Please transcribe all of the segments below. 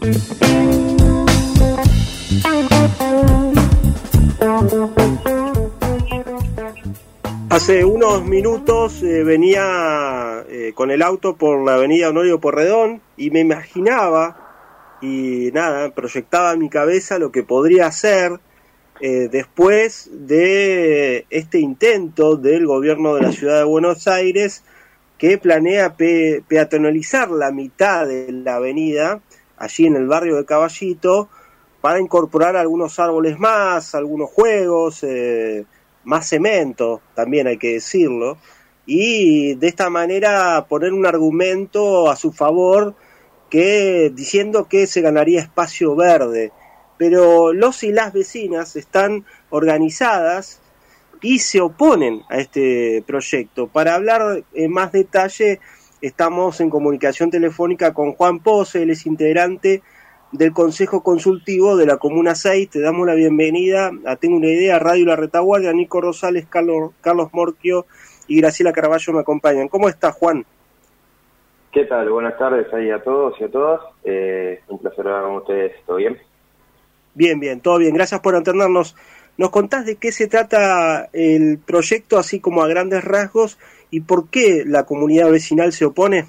Hace unos minutos venía con el auto por la avenida Honorio Porredón y me imaginaba y nada, proyectaba en mi cabeza lo que podría ser después de este intento del gobierno de la ciudad de Buenos Aires que planea peatonalizar la mitad de la avenida allí en el barrio de Caballito para incorporar algunos árboles más, algunos juegos, más cemento, también hay que decirlo, y de esta manera poner un argumento a su favor diciendo que se ganaría espacio verde. Pero los y las vecinas están organizadas y se oponen a este proyecto. Para hablar en más detalle, estamos en comunicación telefónica con Juan Pose, él es integrante del Consejo Consultivo de la Comuna 6. Te damos la bienvenida a Tengo una Idea, Radio La Retaguardia. Nico Rosales, Carlos Morquio y Graciela Carballo me acompañan. ¿Cómo estás, Juan? ¿Qué tal? Buenas tardes ahí a todos y a todas. Un placer hablar con ustedes. ¿Todo bien? Bien, todo bien. Gracias por atendernos. ¿Nos contás de qué se trata el proyecto, así como a grandes rasgos, y por qué la comunidad vecinal se opone?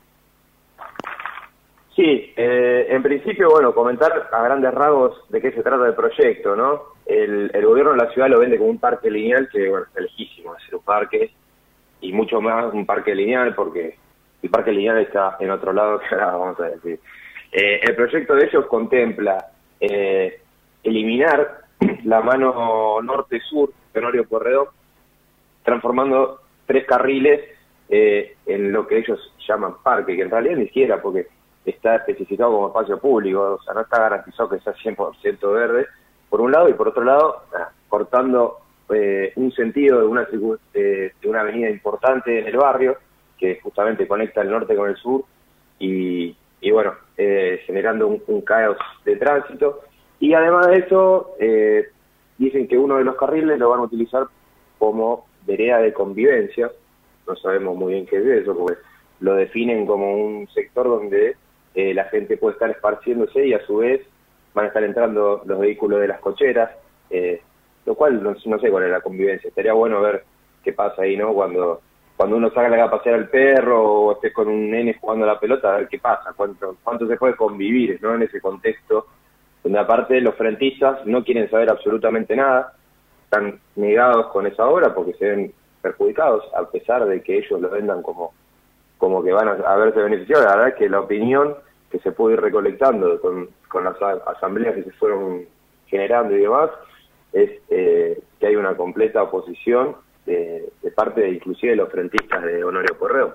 Sí, en principio, bueno, comentar a grandes rasgos de qué se trata el proyecto, ¿no? El gobierno de la ciudad lo vende como un parque lineal, que bueno, está lejísimo de ser un parque, y mucho más un parque lineal, porque el parque lineal está en otro lado, que ahora vamos a decir. El proyecto de ellos contempla eliminar la mano norte-sur de Honorio Porredón, transformando 3 carriles en lo que ellos llaman parque, que en realidad ni siquiera, porque está especificado como espacio público, o sea, no está garantizado que sea 100% verde, por un lado, y por otro lado, cortando un sentido de una avenida importante en el barrio, que justamente conecta el norte con el sur, y bueno, generando un caos de tránsito. Y además de eso, dicen que uno de los carriles lo van a utilizar como vereda de convivencia. No sabemos muy bien qué es eso, porque lo definen como un sector donde la gente puede estar esparciéndose y a su vez van a estar entrando los vehículos de las cocheras, lo cual no sé cuál es la convivencia. Estaría bueno ver qué pasa ahí, ¿no? Cuando uno salga a pasear al perro o estés con un nene jugando a la pelota, a ver qué pasa, cuánto se puede convivir, ¿no? En ese contexto, donde aparte los frentistas no quieren saber absolutamente nada, están negados con esa obra porque se ven perjudicados, a pesar de que ellos lo vendan como que van a verse beneficiados. La verdad es que la opinión que se puede ir recolectando con las asambleas que se fueron generando y demás, es que hay una completa oposición de parte inclusive de los frentistas de Honorio Porredón.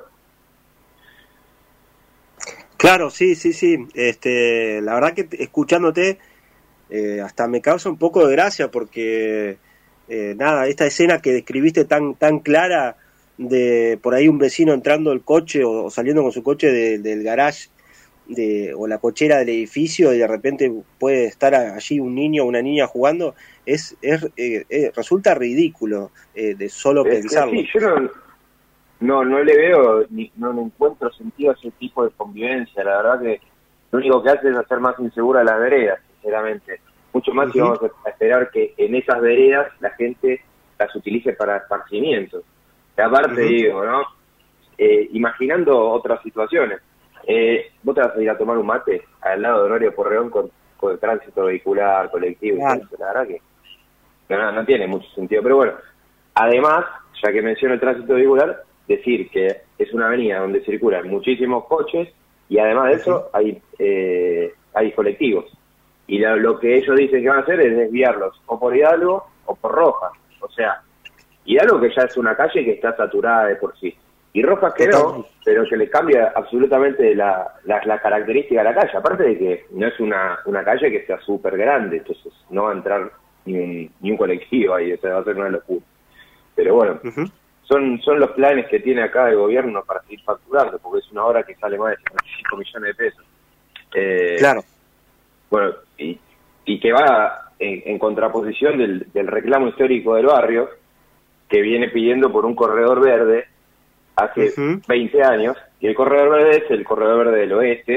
Claro, sí. La verdad que escuchándote hasta me causa un poco de gracia porque esta escena que describiste tan clara de por ahí un vecino entrando el coche o saliendo con su coche del garage o la cochera del edificio y de repente puede estar allí un niño o una niña jugando, resulta ridículo de solo pensarlo. Sí, yo no le veo, no le encuentro sentido a ese tipo de convivencia. La verdad que lo único que hace es hacer más insegura las veredas, sinceramente. Mucho más si vamos a esperar que en esas veredas la gente las utilice para esparcimientos. Y aparte digo, ¿no? Imaginando otras situaciones. Vos te vas a ir a tomar un mate al lado de Honorio Porredón con el tránsito vehicular, colectivo, y todo eso. La verdad que no tiene mucho sentido. Pero bueno, además, ya que menciono el tránsito vehicular, decir que es una avenida donde circulan muchísimos coches y además de eso hay colectivos. Y lo que ellos dicen que van a hacer es desviarlos o por Hidalgo o por Rojas. O sea, Hidalgo que ya es una calle que está saturada de por sí. Y Rojas que no, pero que le cambia absolutamente la característica de la calle. Aparte de que no es una calle que sea súper grande, entonces no va a entrar ni un colectivo ahí, o sea, va a ser una locura. Pero bueno, son los planes que tiene acá el gobierno para seguir facturando, porque es una obra que sale más de 55 millones de pesos. Claro. Bueno, y que va en contraposición del reclamo histórico del barrio, que viene pidiendo por un corredor verde hace 20 años, y el corredor verde es el corredor verde del oeste,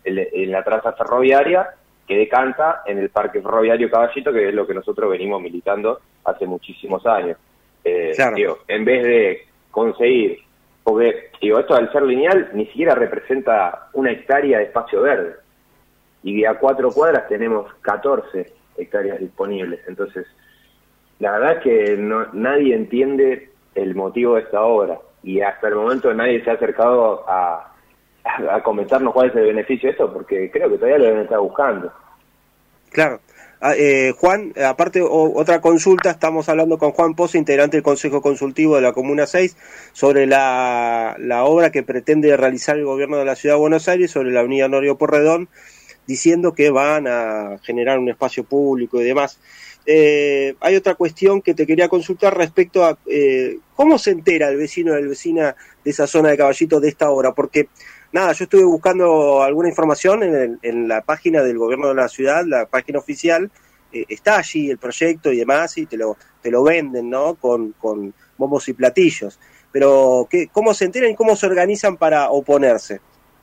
en la traza ferroviaria que decanta en el Parque Ferroviario Caballito, que es lo que nosotros venimos militando hace muchísimos años. Claro. Digo, en vez de conseguir, porque digo, esto al ser lineal ni siquiera representa 1 hectárea de espacio verde, y a 4 cuadras tenemos 14 hectáreas disponibles. Entonces, la verdad es que nadie entiende el motivo de esta obra, y hasta el momento nadie se ha acercado a comentarnos cuál es el beneficio de esto, porque creo que todavía lo deben estar buscando. Claro. Juan, aparte otra consulta, estamos hablando con Juan Pozo, integrante del Consejo Consultivo de la Comuna 6, sobre la obra que pretende realizar el gobierno de la Ciudad de Buenos Aires sobre la avenida Honorio Porredón, diciendo que van a generar un espacio público y demás. Hay otra cuestión que te quería consultar respecto a cómo se entera el vecino o la vecina de esa zona de Caballito de esta obra, porque nada, yo estuve buscando alguna información en la página del gobierno de la ciudad, la página oficial, está allí el proyecto y demás, y te lo venden, ¿no? Con bombos y platillos. Pero ¿cómo se enteran y cómo se organizan para oponerse?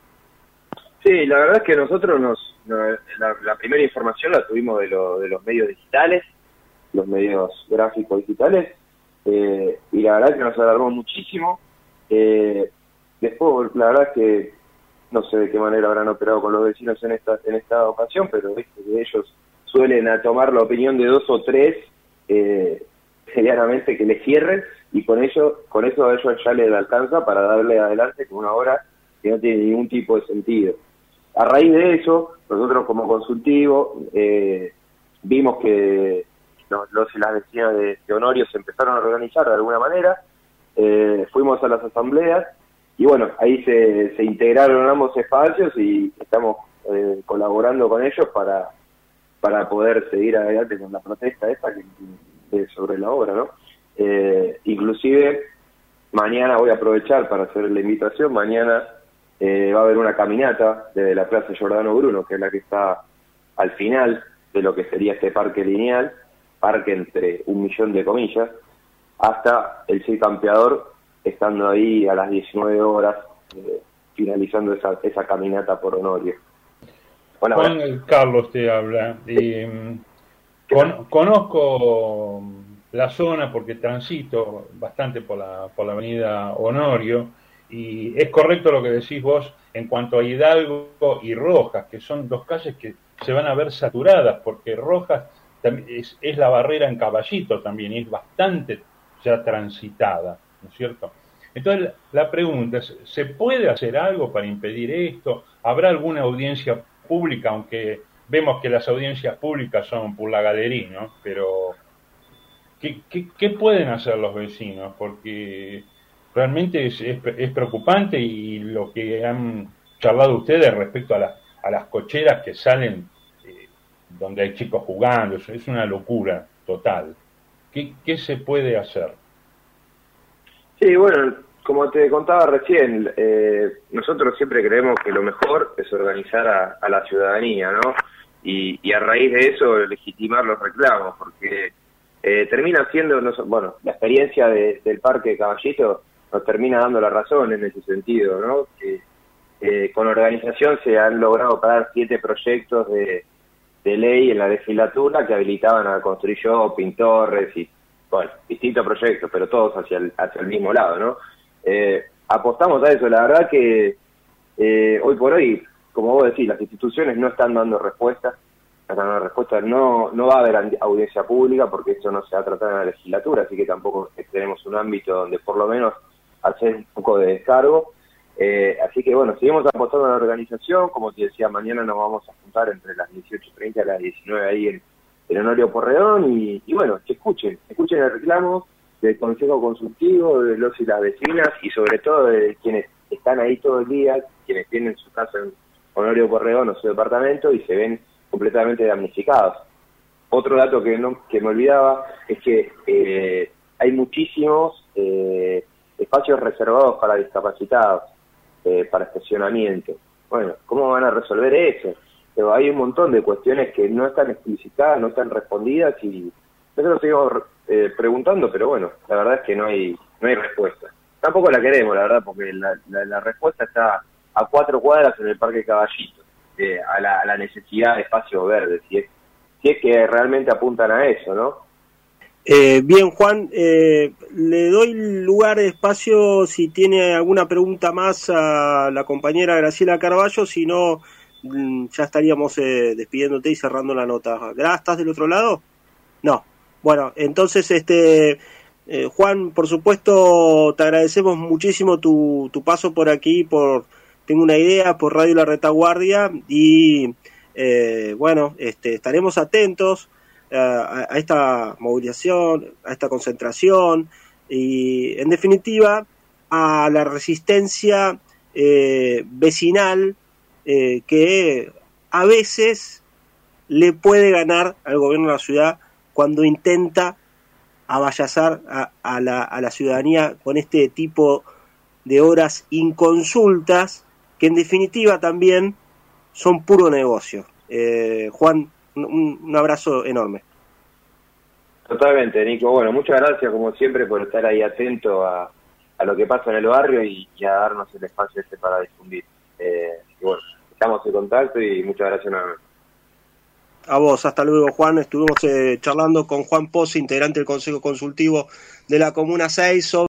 Sí, la verdad es que nosotros la primera información la tuvimos de los medios digitales, los medios gráficos digitales, y la verdad es que nos alarmó muchísimo. Después, la verdad es que no sé de qué manera habrán operado con los vecinos en esta ocasión, pero viste que ellos suelen tomar la opinión de 2 o 3 seriamente que le cierren, y con eso a ellos ya les alcanza para darle adelante con una obra que no tiene ningún tipo de sentido. A raíz de eso, nosotros como consultivo vimos que los y las vecinas de Honorio se empezaron a organizar de alguna manera, fuimos a las asambleas, y bueno, ahí se integraron ambos espacios y estamos colaborando con ellos para poder seguir adelante con la protesta esta que sobre la obra, ¿no? Inclusive, mañana voy a aprovechar para hacer la invitación. Mañana va a haber una caminata desde la Plaza Giordano Bruno, que es la que está al final de lo que sería este parque lineal, parque entre 1 millón de comillas, hasta el Cid Campeador, estando ahí a las 19 horas, finalizando esa caminata por Honorio. Bueno, Juan Carlos te habla. Conozco la zona porque transito bastante por la avenida Honorio, y es correcto lo que decís vos en cuanto a Hidalgo y Rojas, que son 2 calles que se van a ver saturadas, porque Rojas es la barrera en Caballito también, y es bastante ya transitada, ¿no es cierto? Entonces la pregunta es, ¿se puede hacer algo para impedir esto? ¿Habrá alguna audiencia pública? Aunque vemos que las audiencias públicas son por la galería, ¿no? Pero ¿qué pueden hacer los vecinos? Porque realmente es preocupante, y lo que han charlado ustedes respecto a las cocheras que salen donde hay chicos jugando, es una locura total. ¿Qué se puede hacer? Sí, bueno, como te contaba recién, nosotros siempre creemos que lo mejor es organizar a la ciudadanía, ¿no? Y a raíz de eso legitimar los reclamos, porque termina siendo, bueno, la experiencia del Parque Caballito nos termina dando la razón en ese sentido, ¿no? Que con organización se han logrado parar 7 proyectos de ley en la legislatura que habilitaban a construir shopping, torres y, bueno, distintos proyectos, pero todos hacia el mismo lado, ¿no? Apostamos a eso. La verdad que hoy por hoy, como vos decís, las instituciones no están dando respuesta. No va a haber audiencia pública porque eso no se va a tratar en la legislatura, así que tampoco tenemos un ámbito donde por lo menos hacer un poco de descargo. Así que bueno, seguimos apostando a la organización. Como te decía, mañana nos vamos a juntar entre las 18:30 y las 19 ahí en Honorio Porredón, y bueno, que escuchen el reclamo del Consejo Consultivo, de los y las vecinas, y sobre todo de quienes están ahí todo el día, quienes tienen su casa en Honorio Porredón o su departamento y se ven completamente damnificados. Otro dato que me olvidaba es que hay muchísimos espacios reservados para discapacitados, para estacionamiento. Bueno, ¿cómo van a resolver eso? Pero hay un montón de cuestiones que no están explicitadas, no están respondidas, y nosotros seguimos preguntando, pero bueno, la verdad es que no hay respuesta. Tampoco la queremos, la verdad, porque la respuesta está a 4 cuadras en el Parque Caballito. a la necesidad de espacio verde, si es que realmente apuntan a eso, ¿no? Bien, Juan, le doy lugar, espacio, si tiene alguna pregunta más a la compañera Graciela Carballo, si no, ya estaríamos despidiéndote y cerrando la nota. ¿Gra, estás del otro lado? No. Bueno, entonces, Juan, por supuesto, te agradecemos muchísimo tu paso por aquí, Tengo una idea, por Radio La Retaguardia, y bueno, estaremos atentos a esta movilización, a esta concentración y, en definitiva, a la resistencia vecinal que a veces le puede ganar al gobierno de la ciudad cuando intenta avallazar a la ciudadanía con este tipo de horas inconsultas que en definitiva también son puro negocio. Juan, un abrazo enorme. Totalmente, Nico. Bueno, muchas gracias como siempre por estar ahí atento a lo que pasa en el barrio y a darnos el espacio para difundir. Y bueno, estamos en contacto y muchas gracias nuevamente. A vos, hasta luego, Juan. Estuvimos charlando con Juan Posse, integrante del Consejo Consultivo de la Comuna 6 sobre